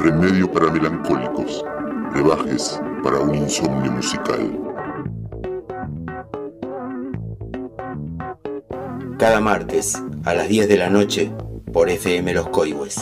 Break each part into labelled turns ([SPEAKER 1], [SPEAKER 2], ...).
[SPEAKER 1] remedio para melancólicos, brebajes para un insomnio musical.
[SPEAKER 2] Cada martes a las 10 de la noche por FM Los Coihues.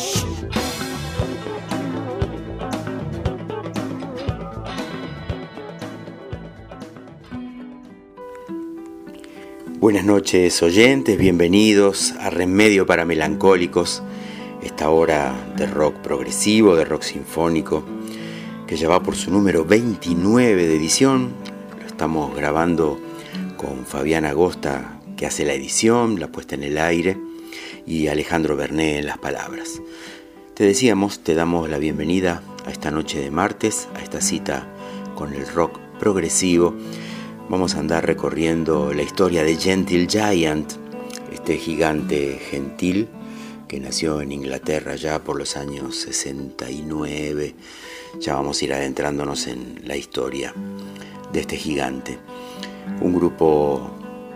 [SPEAKER 2] Buenas noches oyentes, bienvenidos a Remedio para Melancólicos, esta hora de rock progresivo, de rock sinfónico, que ya va por su número 29 de edición. Lo estamos grabando con Fabián Agosta, que hace la edición, la puesta en el aire, y Alejandro Berné en las palabras. Te decíamos, te damos la bienvenida a esta noche de martes, a esta cita con el rock progresivo. Vamos a andar recorriendo la historia de Gentle Giant, este gigante gentil que nació en Inglaterra ya por los años 69. Ya vamos a ir adentrándonos en la historia de este gigante. Un grupo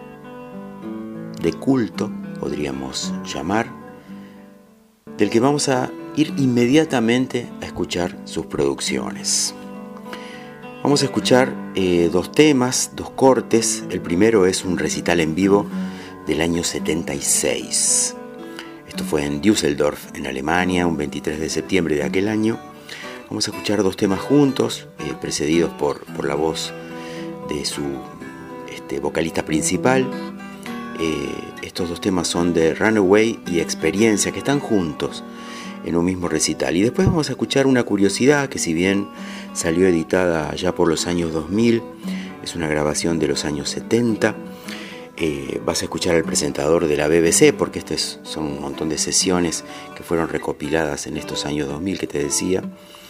[SPEAKER 2] de culto, podríamos llamar, del que vamos a ir inmediatamente a escuchar sus producciones. Vamos a escuchar dos temas, dos cortes. El primero es un recital en vivo del año 76. Esto fue en Düsseldorf, en Alemania, un 23 de septiembre de aquel año. Vamos a escuchar dos temas juntos, precedidos por la voz de su vocalista principal. Estos dos temas son de Runaway y Experiencia, que están juntos en un mismo recital. Y después vamos a escuchar una curiosidad que, si bien salió editada ya por los años 2000, es una grabación de los años 70. Vas a escuchar al presentador de la BBC, porque son un montón de sesiones que fueron recopiladas en estos años 2000 que te decía,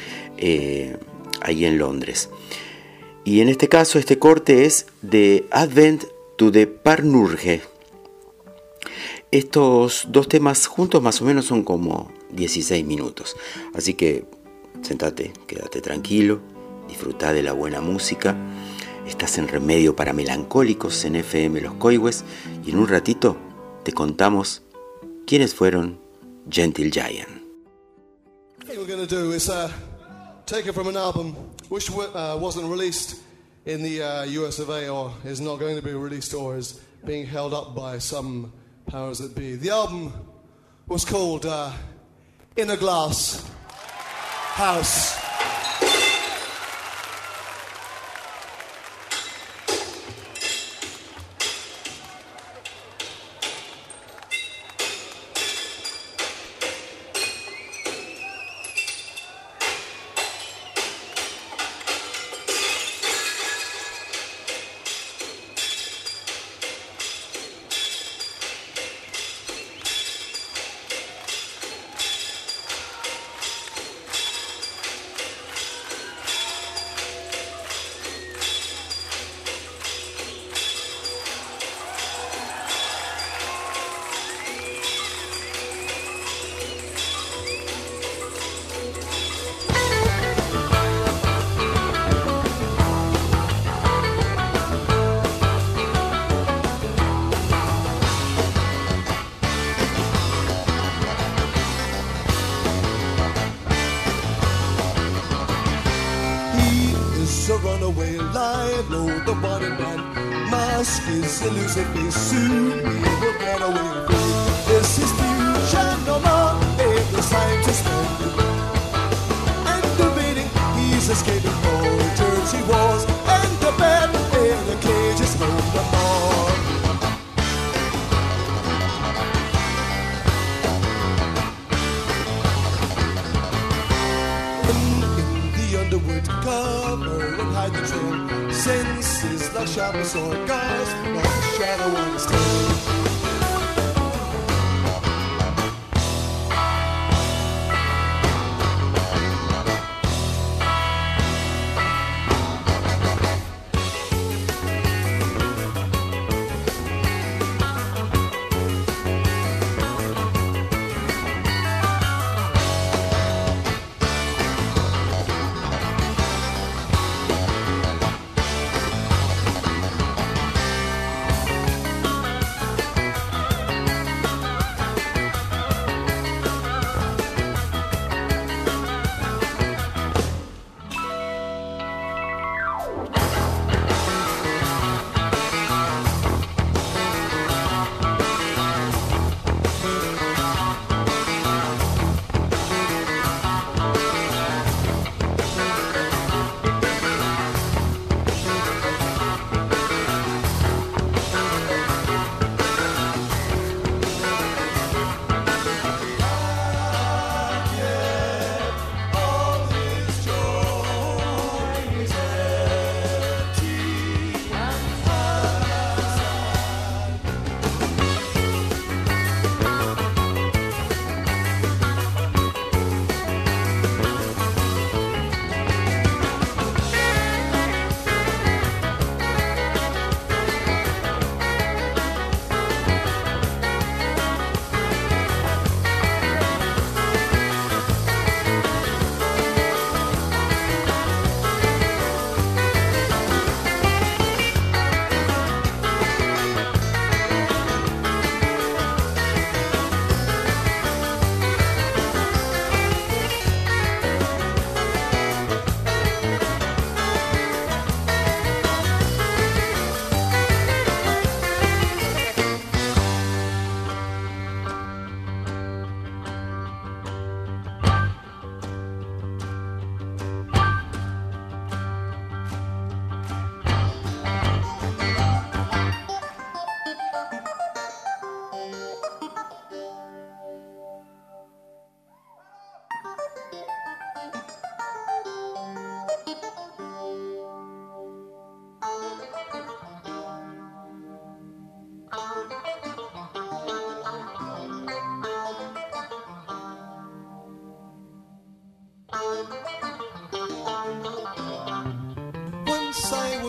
[SPEAKER 2] ahí en Londres. Y en este caso, este corte es de Advent to the Parnurge. Estos dos temas juntos más o menos son como 16 minutos. Así que sentate, quédate tranquilo, disfruta de la buena música. Estás en Remedio para Melancólicos en FM Los Coihues, y en un ratito te contamos quiénes fueron Gentle Giant.
[SPEAKER 3] What we're going to do is take it from an album which wasn't released in the US of A, or is not going to be released, or is being held up by some powers that be. The album was called In a Glass House. His elusive face, soon we will get away free. This is future no more, the scientist and debating. He's escaping soldiers he was, and the bed in the cage is no more. In the underwood, cover and hide the trail. Senses like sharp sword guards, like a shadow on his tail.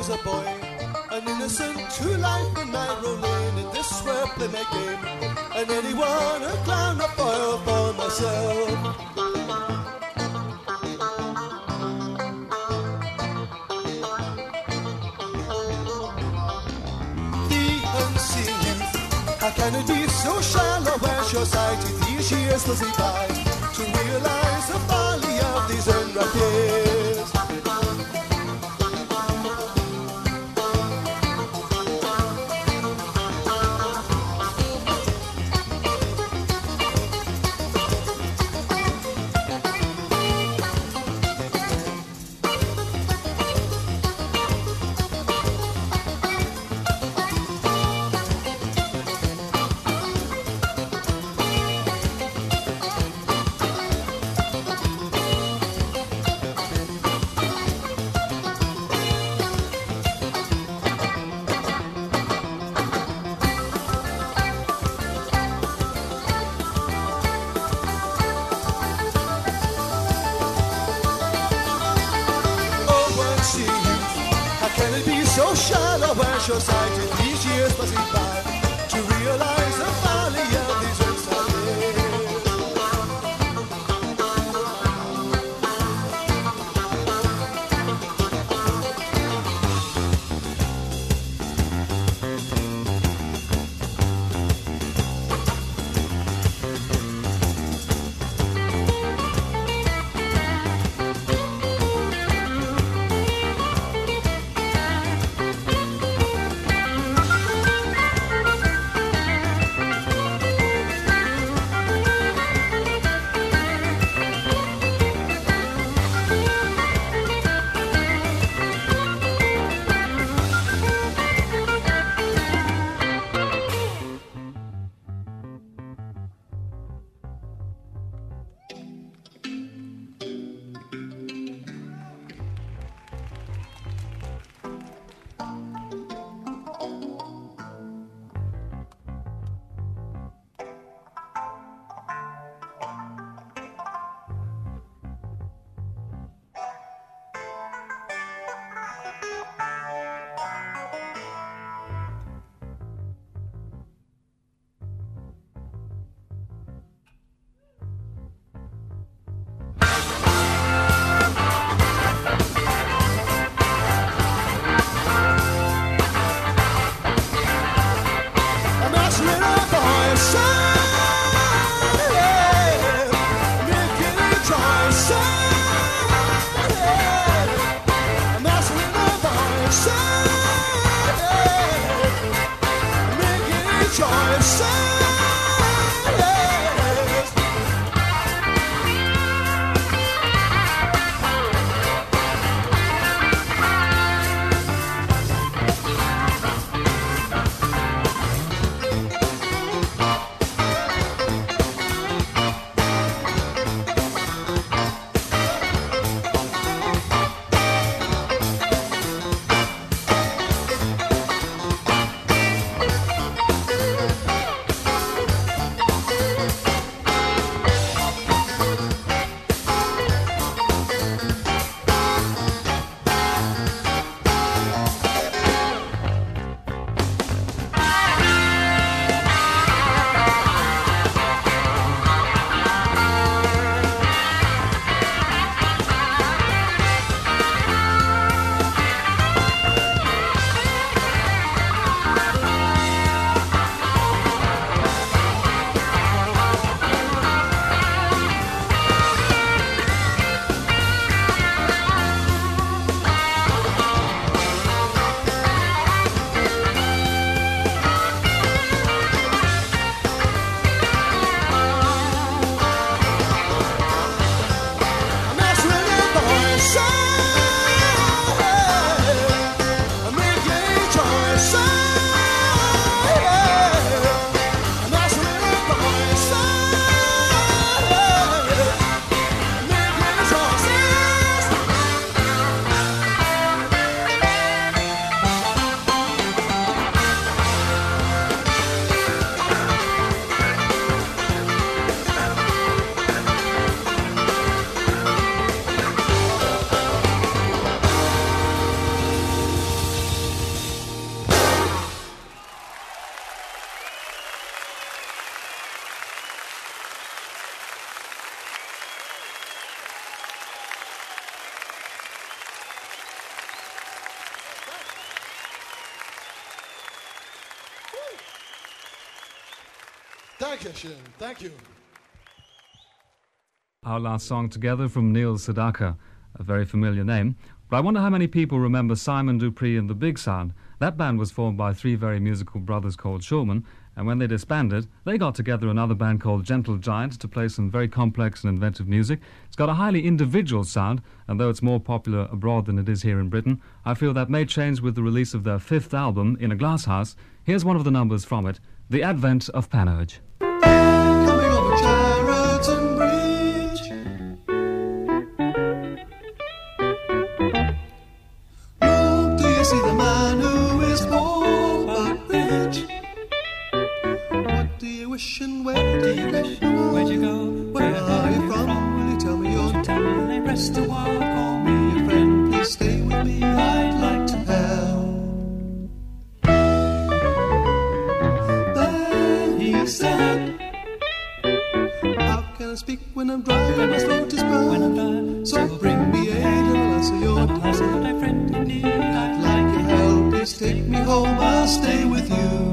[SPEAKER 3] a boy, an innocent true life and night rolling in this square playmate game. And anyone a clown, a foil for myself. How can it be so shallow as your sight these years will see by to realize the folly of these unripe years? So shallow as your sight in these years passing by to realize the folly of these inside Dankeschön. Thank you.
[SPEAKER 4] Our last song together from Neil Sedaka, a very familiar name. But I wonder how many people remember Simon Dupree and the Big Sound. That band was formed by three very musical brothers called Shulman, and when they disbanded, they got together another band called Gentle Giant to play some very complex and inventive music. It's got a highly individual sound, and though it's more popular abroad than it is here in Britain, I feel that may change with the release of their fifth album, In a Glass House. Here's one of the numbers from it, The Advent of Panurge.
[SPEAKER 3] Coming over Chariton Bridge. Look, do you see the man who is poor but rich? What do you wish and where do you go?
[SPEAKER 5] Where'd you go?
[SPEAKER 3] Where are you from? Will you tell me your
[SPEAKER 5] Tell me, rest a while, call me
[SPEAKER 3] your friend? Please stay with me, I'd like to help. Then he said, how can I speak when I'm driving? My throat is burned.
[SPEAKER 5] when I'm done.
[SPEAKER 3] So bring me aid and I'll answer your
[SPEAKER 5] I said, my friend, indeed,
[SPEAKER 3] I'd like your help. Please take me home, I'll stay with you.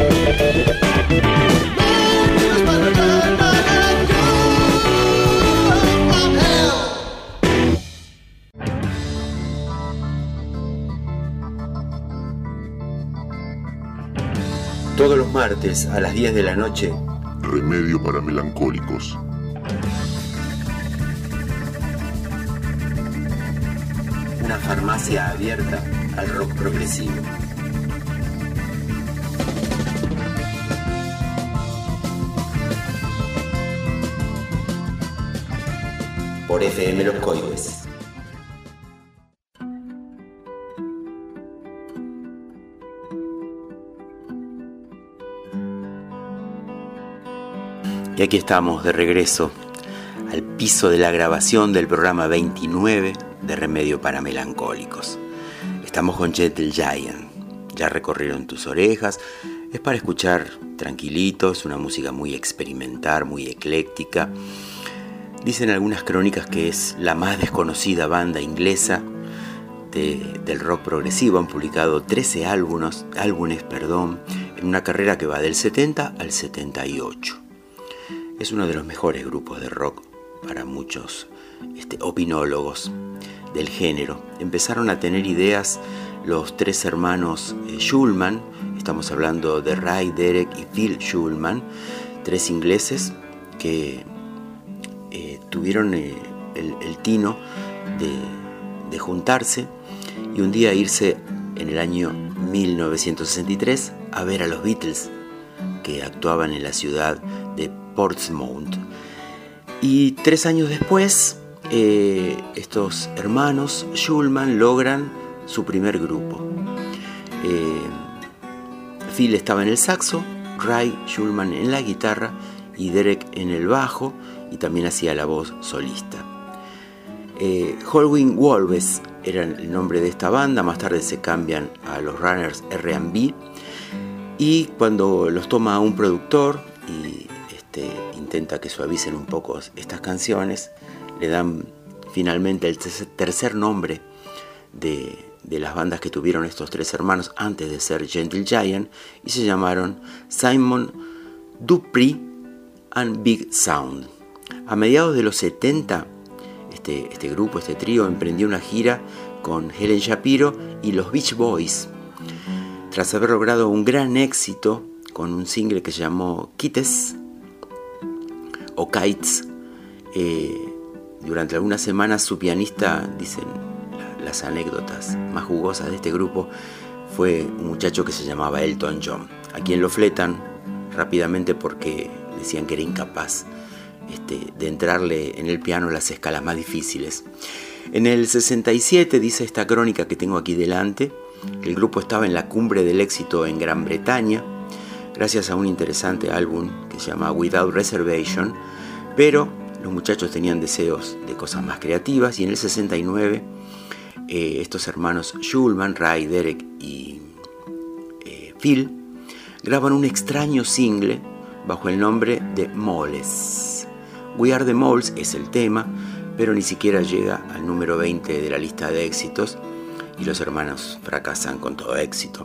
[SPEAKER 2] Todos los martes a las 10 de la noche,
[SPEAKER 1] Remedio para melancólicos.
[SPEAKER 2] una farmacia abierta al rock progresivo. Por FM Los Coides. Y aquí estamos de regreso al piso de la grabación del programa 29 de Remedio para Melancólicos. Estamos con Gentle Giant. Ya recorrieron tus orejas. Es para escuchar tranquilitos, una música muy experimental, muy ecléctica. Dicen algunas crónicas que es la más desconocida banda inglesa del rock progresivo. Han publicado 13 álbumes, en una carrera que va del 70 al 78. Es uno de los mejores grupos de rock para muchos opinólogos del género. Empezaron a tener ideas los tres hermanos Shulman. Estamos hablando de Ray, Derek y Phil Shulman, tres ingleses que tuvieron el tino de juntarse y un día irse en el año 1963 a ver a los Beatles, que actuaban en la ciudad de Portsmouth. Y 3 años después, estos hermanos Shulman logran su primer grupo. Phil estaba en el saxo, Ray Shulman en la guitarra y Derek en el bajo, y también hacía la voz solista. Howlin' Wolves era el nombre de esta banda. Más tarde se cambian a los Runners R&B, y cuando los toma un productor y intenta que suavicen un poco estas canciones, le dan finalmente el tercer nombre de las bandas que tuvieron estos tres hermanos antes de ser Gentle Giant, y se llamaron Simon Dupree and Big Sound. A mediados de los 70, este grupo, este trío, emprendió una gira con Helen Shapiro y los Beach Boys. Tras haber logrado un gran éxito con un single que se llamó Kites o Kites, durante algunas semanas su pianista, dicen las anécdotas más jugosas de este grupo, fue un muchacho que se llamaba Elton John, a quien lo fletan rápidamente porque decían que era incapaz de entrarle en el piano las escalas más difíciles. En el 67, dice esta crónica que tengo aquí delante, el grupo estaba en la cumbre del éxito en Gran Bretaña, gracias a un interesante álbum que se llama Without Reservation, pero los muchachos tenían deseos de cosas más creativas, y en el 69 estos hermanos Shulman, Ray, Derek y Phil graban un extraño single bajo el nombre de Moles. We Are the Moles es el tema, pero ni siquiera llega al número 20 de la lista de éxitos, y los hermanos fracasan con todo éxito.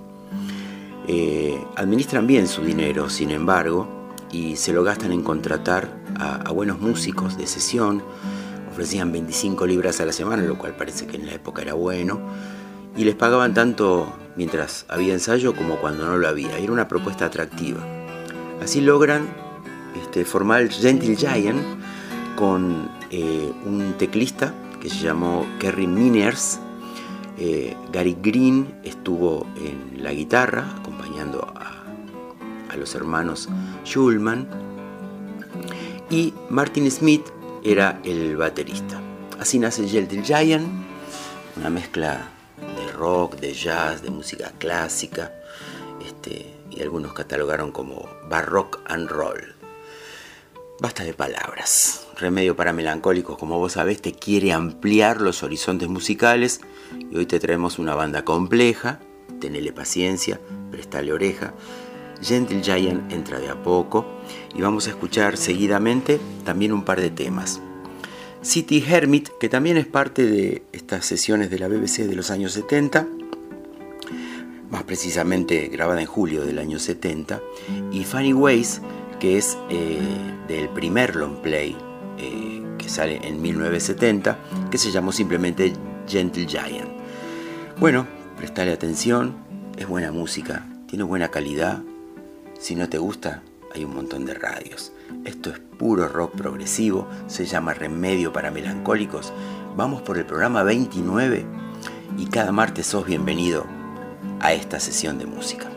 [SPEAKER 2] Administran bien su dinero, sin embargo, y se lo gastan en contratar a buenos músicos de sesión. Ofrecían 25 libras a la semana, lo cual parece que en la época era bueno, y les pagaban tanto mientras había ensayo como cuando no lo había. Era una propuesta atractiva. Así logran formar Gentle Giant con un teclista que se llamó Kerry Miners. Gary Green estuvo en la guitarra acompañando a los hermanos Shulman, y Martin Smith era el baterista. Así nace Gentle Giant, una mezcla de rock, de jazz, de música clásica, y algunos catalogaron como barrock and roll. Basta de palabras. Remedio para Melancólicos, como vos sabés, te quiere ampliar los horizontes musicales, y hoy te traemos una banda compleja. Tenele paciencia, prestale oreja. Gentle Giant entra de a poco, y vamos a escuchar seguidamente también un par de temas. City Hermit, que también es parte de estas sesiones de la BBC de los años 70, más precisamente grabada en julio del año 70, y Funny Ways, que es del primer long play que sale en 1970, que se llamó simplemente Gentle Giant. Bueno, prestale atención, es buena música, tiene buena calidad. Si no te gusta, hay un montón de radios. Esto es puro rock progresivo, se llama Remedio para Melancólicos. Vamos por el programa 29 y cada martes sos bienvenido a esta sesión de música.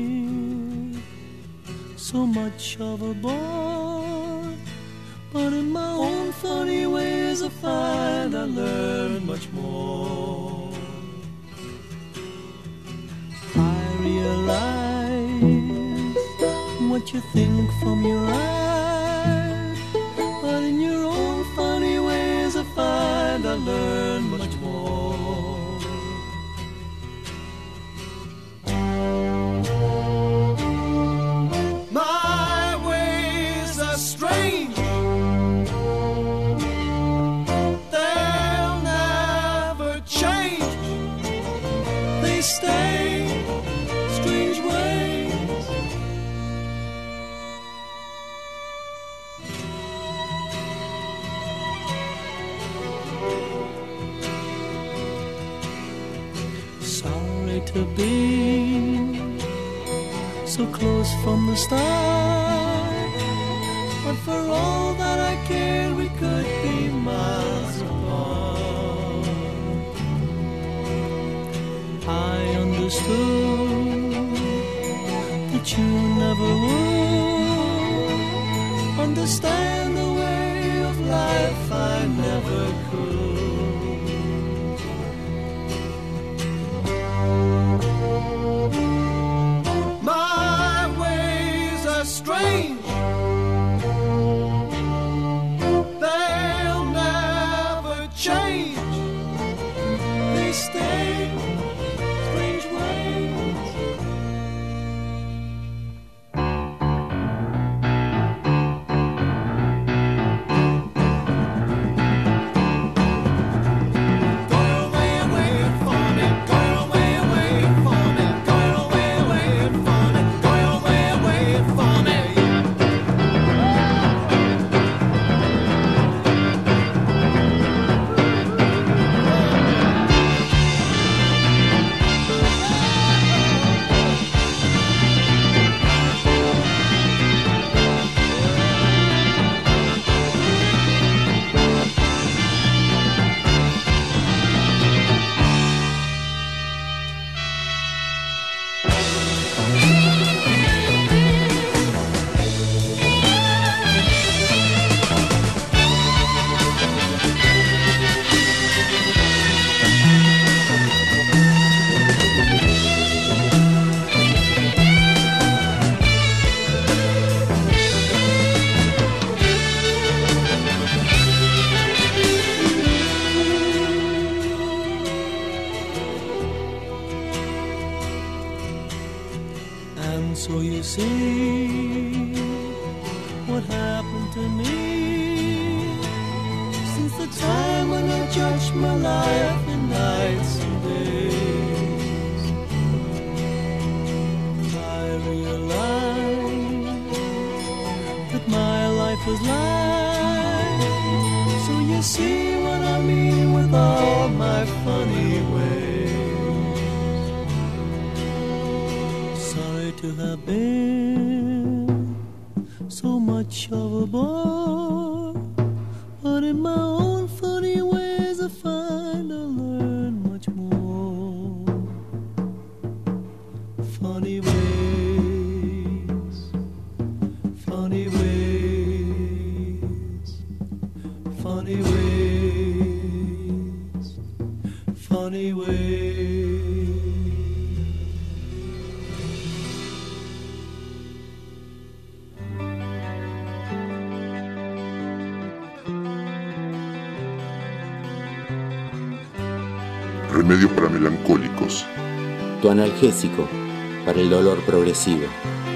[SPEAKER 5] so much of a bore, but in my own funny ways I find I learn much more. I realize what you think from your eyes, but in your own funny ways I find I learn much more. My ways are strange, they'll never change, they stay strange ways. Sorry to be so close from the start, but for all that I cared we could be miles apart. I understood that you never would understand the way of life, I never could. My ways are strange, they'll never change, they stay strange ways. Go away, away for me, go away, away for me, go away, away for me, go away, away for me. And so you see what happened to me since the time when I judged my life in nights and days. I realized that my life was life. So you see what I mean with all my funny ways. Sorry to have been so much of a bore, but in my own funny ways I find I learn much more. Funny ways, funny ways, funny ways, funny ways.
[SPEAKER 1] Remedio para melancólicos.
[SPEAKER 2] Tu analgésico para el dolor progresivo.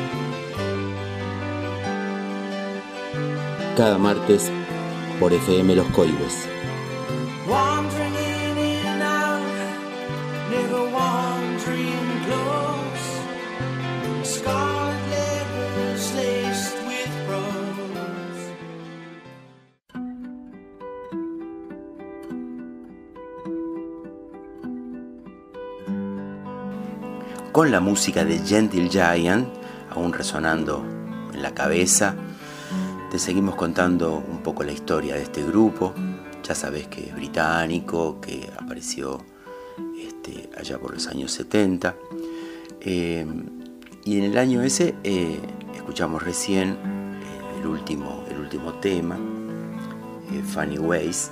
[SPEAKER 2] Cada martes por FM Los Coihues.
[SPEAKER 5] Wandering in and out, never wandering close. Scarlet letters laced with rose.
[SPEAKER 2] Con la música de Gentle Giant aún resonando en la cabeza, te seguimos contando un poco la historia de este grupo. Ya sabes que es británico, que apareció allá por los años 70. Y en el año ese escuchamos recién el último tema, Funny Ways.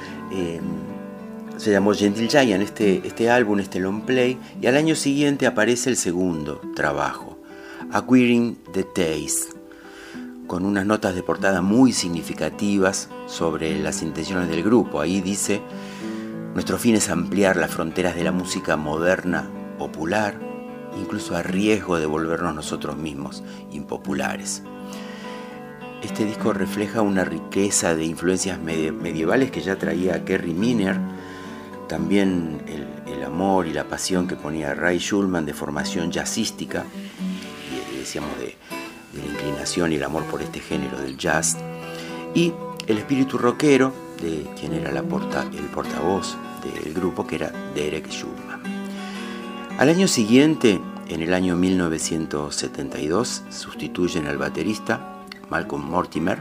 [SPEAKER 2] Se llamó Gentle Giant este álbum, este long play, y al año siguiente aparece el segundo trabajo, Acquiring the Taste, con unas notas de portada muy significativas sobre las intenciones del grupo. Ahí dice: nuestro fin es ampliar las fronteras de la música moderna popular, incluso a riesgo de volvernos nosotros mismos impopulares. Este disco refleja una riqueza de influencias medievales que ya traía Kerry Minor, también el amor y la pasión que ponía Ray Shulman de formación jazzística, y decíamos de la inclinación y el amor por este género del jazz, y el espíritu rockero de quien era el portavoz del grupo, que era Derek Shulman. Al año siguiente, en el año 1972, sustituyen al baterista Malcolm Mortimer.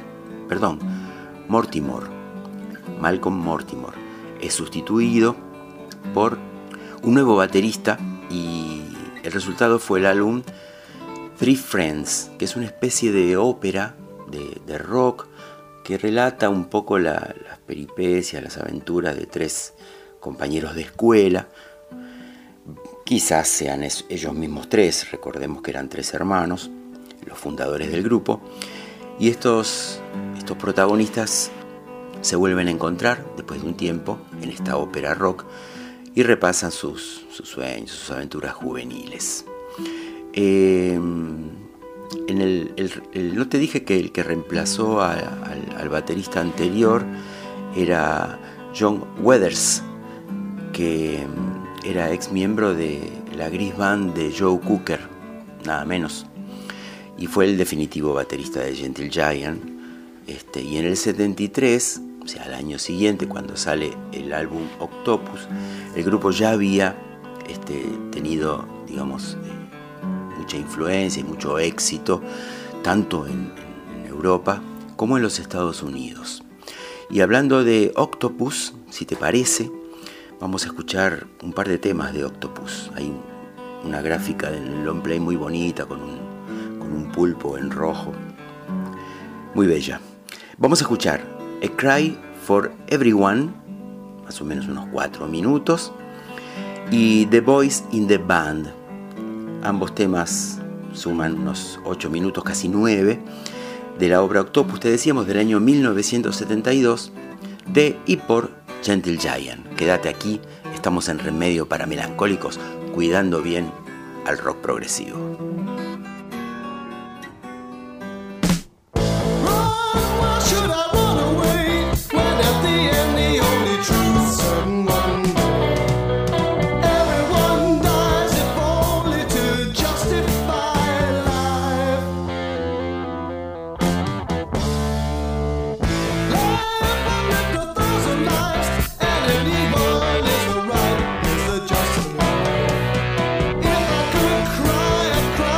[SPEAKER 2] Malcolm Mortimer es sustituido por un nuevo baterista, y el resultado fue el álbum Three Friends, que es una especie de ópera de rock que relata un poco las peripecias, las aventuras de tres compañeros de escuela. Quizás sean ellos mismos tres, recordemos que eran tres hermanos, los fundadores del grupo, y estos protagonistas se vuelven a encontrar después de un tiempo en esta ópera rock y repasan sus sueños, sus aventuras juveniles. No te dije que el que reemplazó al baterista anterior era John Weathers, que era ex miembro de la gris band de Joe Cooker, nada menos, y fue el definitivo baterista de Gentle Giant. Y en el 73, o sea, al año siguiente, cuando sale el álbum Octopus, el grupo ya había tenido, digamos, mucha influencia y mucho éxito, tanto en Europa como en los Estados Unidos. Y hablando de Octopus, si te parece, vamos a escuchar un par de temas de Octopus. Hay una gráfica del long play muy bonita con un pulpo en rojo, muy bella. Vamos a escuchar A Cry for Everyone, más o menos unos 4 minutos, y The Boys in the Band. Ambos temas suman unos 8 minutos, casi 9, de la obra Octopus, te decíamos, del año 1972, de y por Gentle Giant. Quédate aquí, estamos en Remedio para Melancólicos, cuidando bien al rock progresivo.
[SPEAKER 6] Cry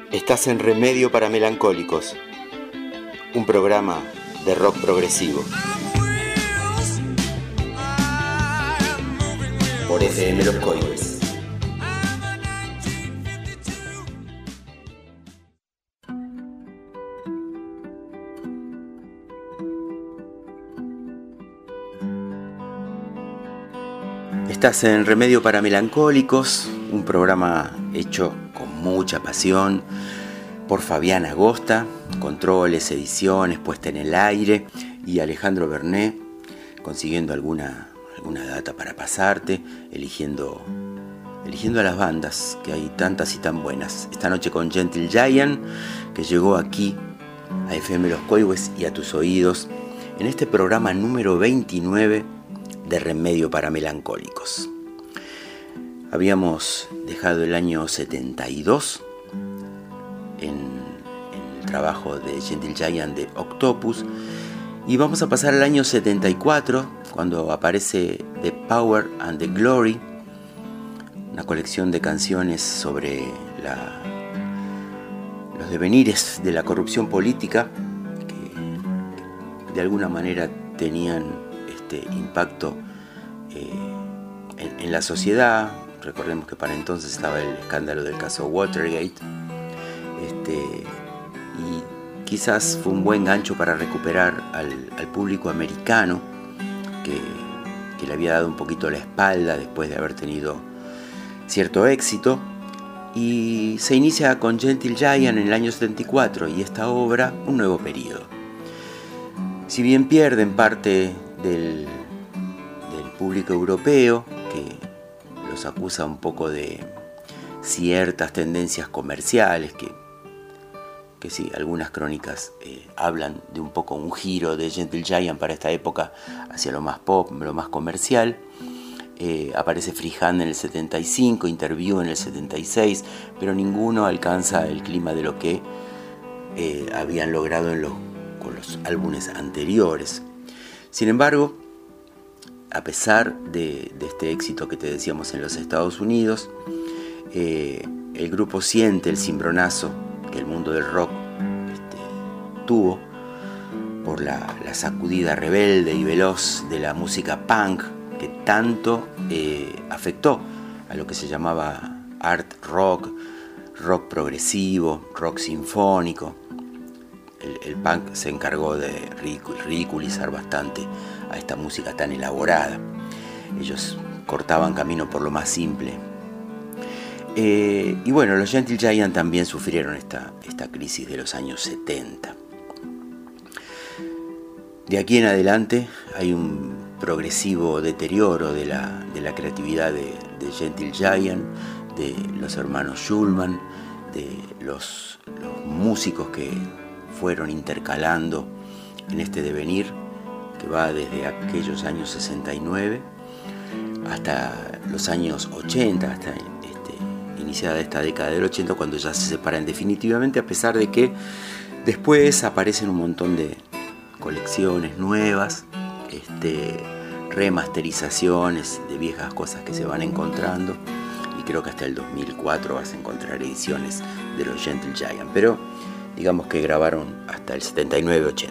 [SPEAKER 2] Estás en Remedio para Melancólicos, un programa de rock progresivo. Por FM Los Coihues. Estás en Remedio para Melancólicos, un programa hecho con mucha pasión por Fabián Agosta, controles, ediciones, puesta en el aire, y Alejandro Bernet, consiguiendo alguna data para pasarte, eligiendo a las bandas, que hay tantas y tan buenas. Esta noche con Gentle Giant, que llegó aquí a FM Los Coihues y a tus oídos, en este programa número 29 de Remedio para Melancólicos. Habíamos dejado el año 72 en el trabajo de Gentle Giant de Octopus, y vamos a pasar al año 74, cuando aparece The Power and the Glory, una colección de canciones sobre los devenires de la corrupción política, que de alguna manera tenían impacto en la sociedad. Recordemos que para entonces estaba el escándalo del caso Watergate, y quizás fue un buen gancho para recuperar al público americano que le había dado un poquito la espalda después de haber tenido cierto éxito, y se inicia con Gentle Giant en el año 74 y esta obra un nuevo periodo. Si bien pierden parte del público europeo, que los acusa un poco de ciertas tendencias comerciales, que sí, algunas crónicas hablan de un poco un giro de Gentle Giant para esta época hacia lo más pop, lo más comercial. Aparece Freehand en el 75, Interview en el 76, pero ninguno alcanza el clima de lo que habían logrado con los álbumes anteriores. Sin embargo, a pesar de este éxito que te decíamos en los Estados Unidos, el grupo siente el cimbronazo que el mundo del rock tuvo por la sacudida rebelde y veloz de la música punk, que tanto afectó a lo que se llamaba art rock, rock progresivo, rock sinfónico. El punk se encargó de ridiculizar bastante a esta música tan elaborada. Ellos cortaban camino por lo más simple. Y bueno, los Gentle Giant también sufrieron esta crisis de los años 70. De aquí en adelante hay un progresivo deterioro de la creatividad de Gentle Giant, de los hermanos Schulman, de los músicos que fueron intercalando en este devenir que va desde aquellos años 69 hasta los años 80, hasta iniciada esta década del 80, cuando ya se separan definitivamente, a pesar de que después aparecen un montón de colecciones nuevas, remasterizaciones de viejas cosas que se van encontrando, y creo que hasta el 2004 vas a encontrar ediciones de los Gentle Giant, pero digamos que grabaron hasta el 79-80.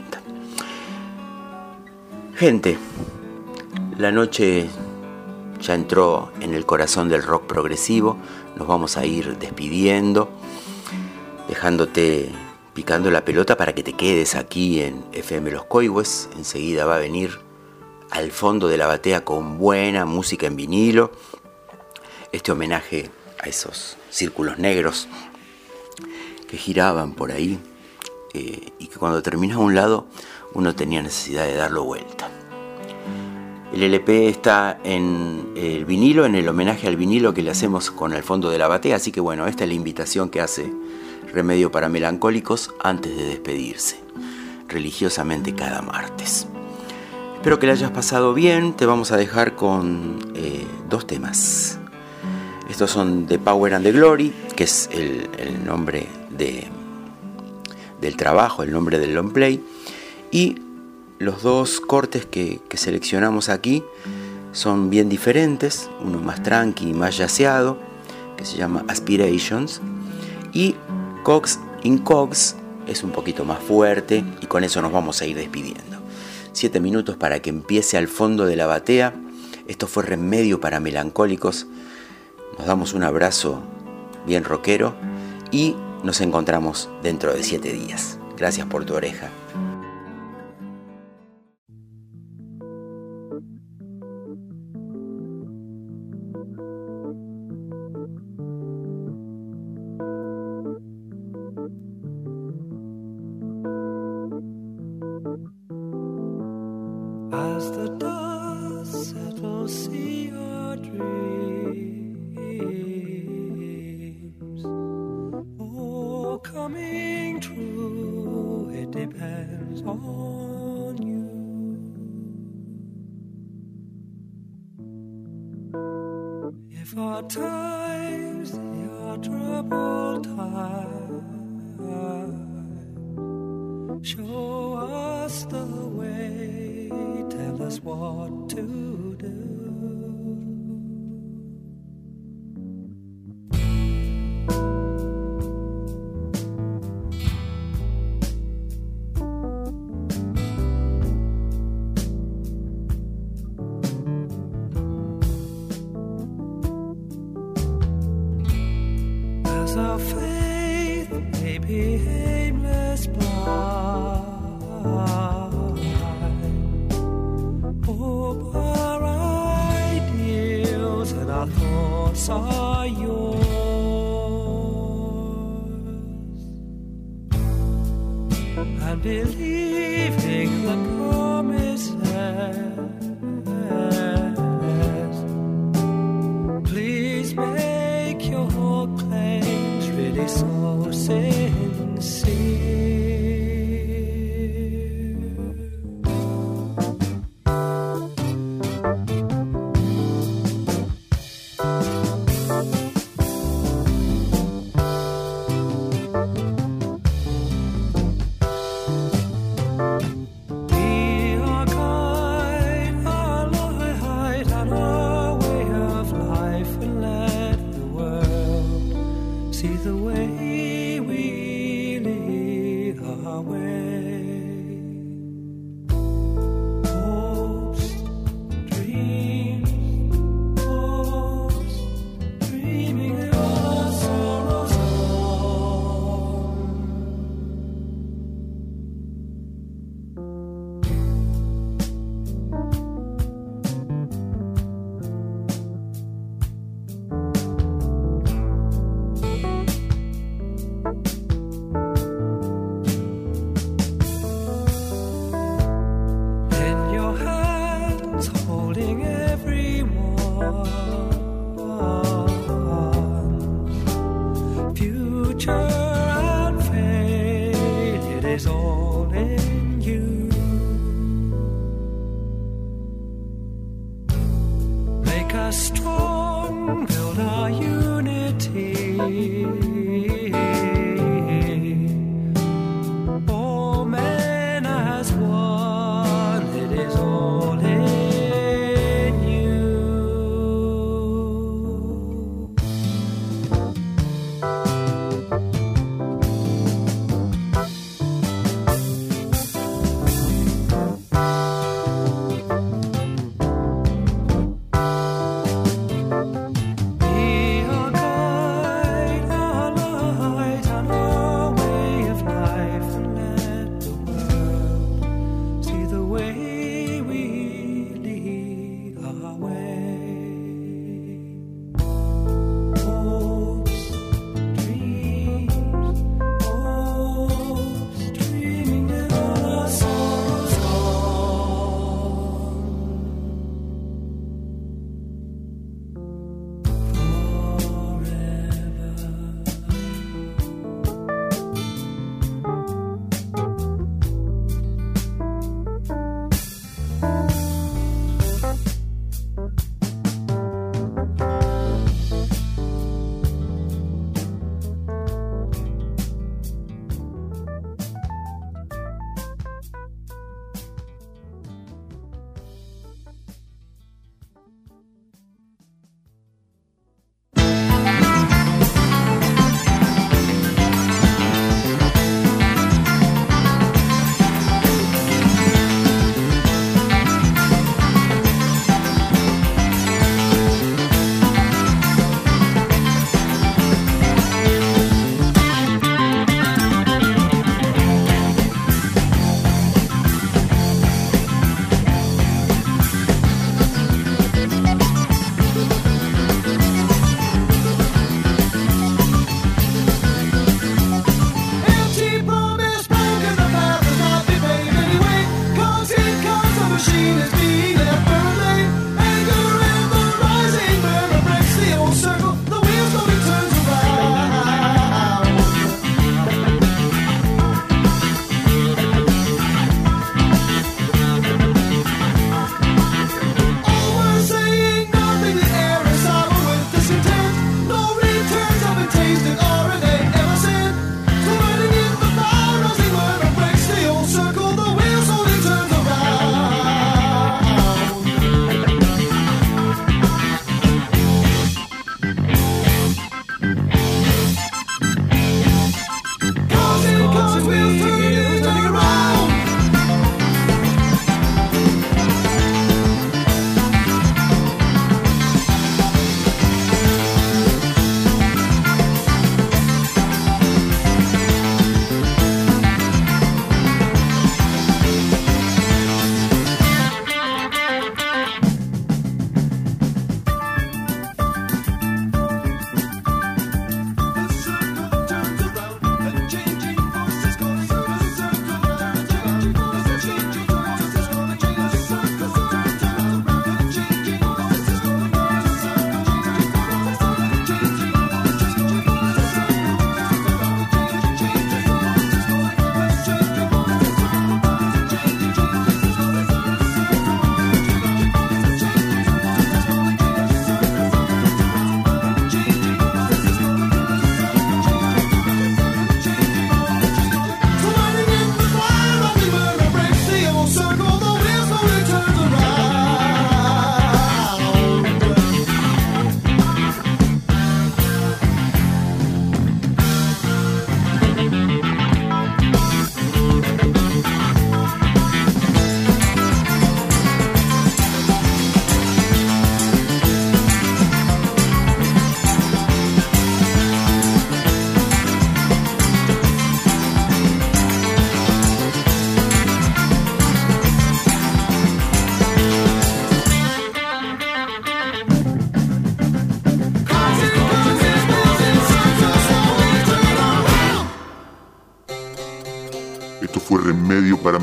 [SPEAKER 2] Gente, la noche ya entró en el corazón del rock progresivo. Nos vamos a ir despidiendo, dejándote picando la pelota para que te quedes aquí en FM Los Coihues. Enseguida va a venir Al Fondo de la Batea con buena música en vinilo, este homenaje a esos círculos negros que giraban por ahí, y que cuando terminaba un lado uno tenía necesidad de darlo vuelta. El LP está en el vinilo, en el homenaje al vinilo que le hacemos con Al Fondo de la Batea, así que bueno, esta es la invitación que hace Remedio para Melancólicos antes de despedirse, religiosamente cada martes. Espero que la hayas pasado bien. Te vamos a dejar con dos temas. Estos son The Power and the Glory, que es el nombre del trabajo, el nombre del long play, y los dos cortes que seleccionamos aquí son bien diferentes, uno más tranqui, más yaceado, que se llama Aspirations, y Cogs in Cogs es un poquito más fuerte y con eso nos vamos a ir despidiendo. 7 minutos para que empiece al fondo de la batea. Esto fue Remedio para Melancólicos. Nos damos un abrazo bien rockero y nos encontramos dentro de 7 días. Gracias por tu oreja.
[SPEAKER 5] As the dust settles, see your dreams. Oh, coming true, it depends on you. If our times, your troubled time, show us the way, tell us what to do. As our faith may be aimless blind, hope our ideals and our thoughts are yours, and believing the promises, please make your claims really so sincere.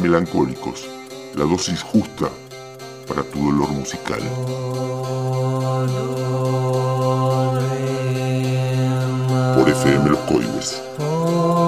[SPEAKER 1] melancólicos, la dosis justa para tu dolor musical. Por FM Los Coibes.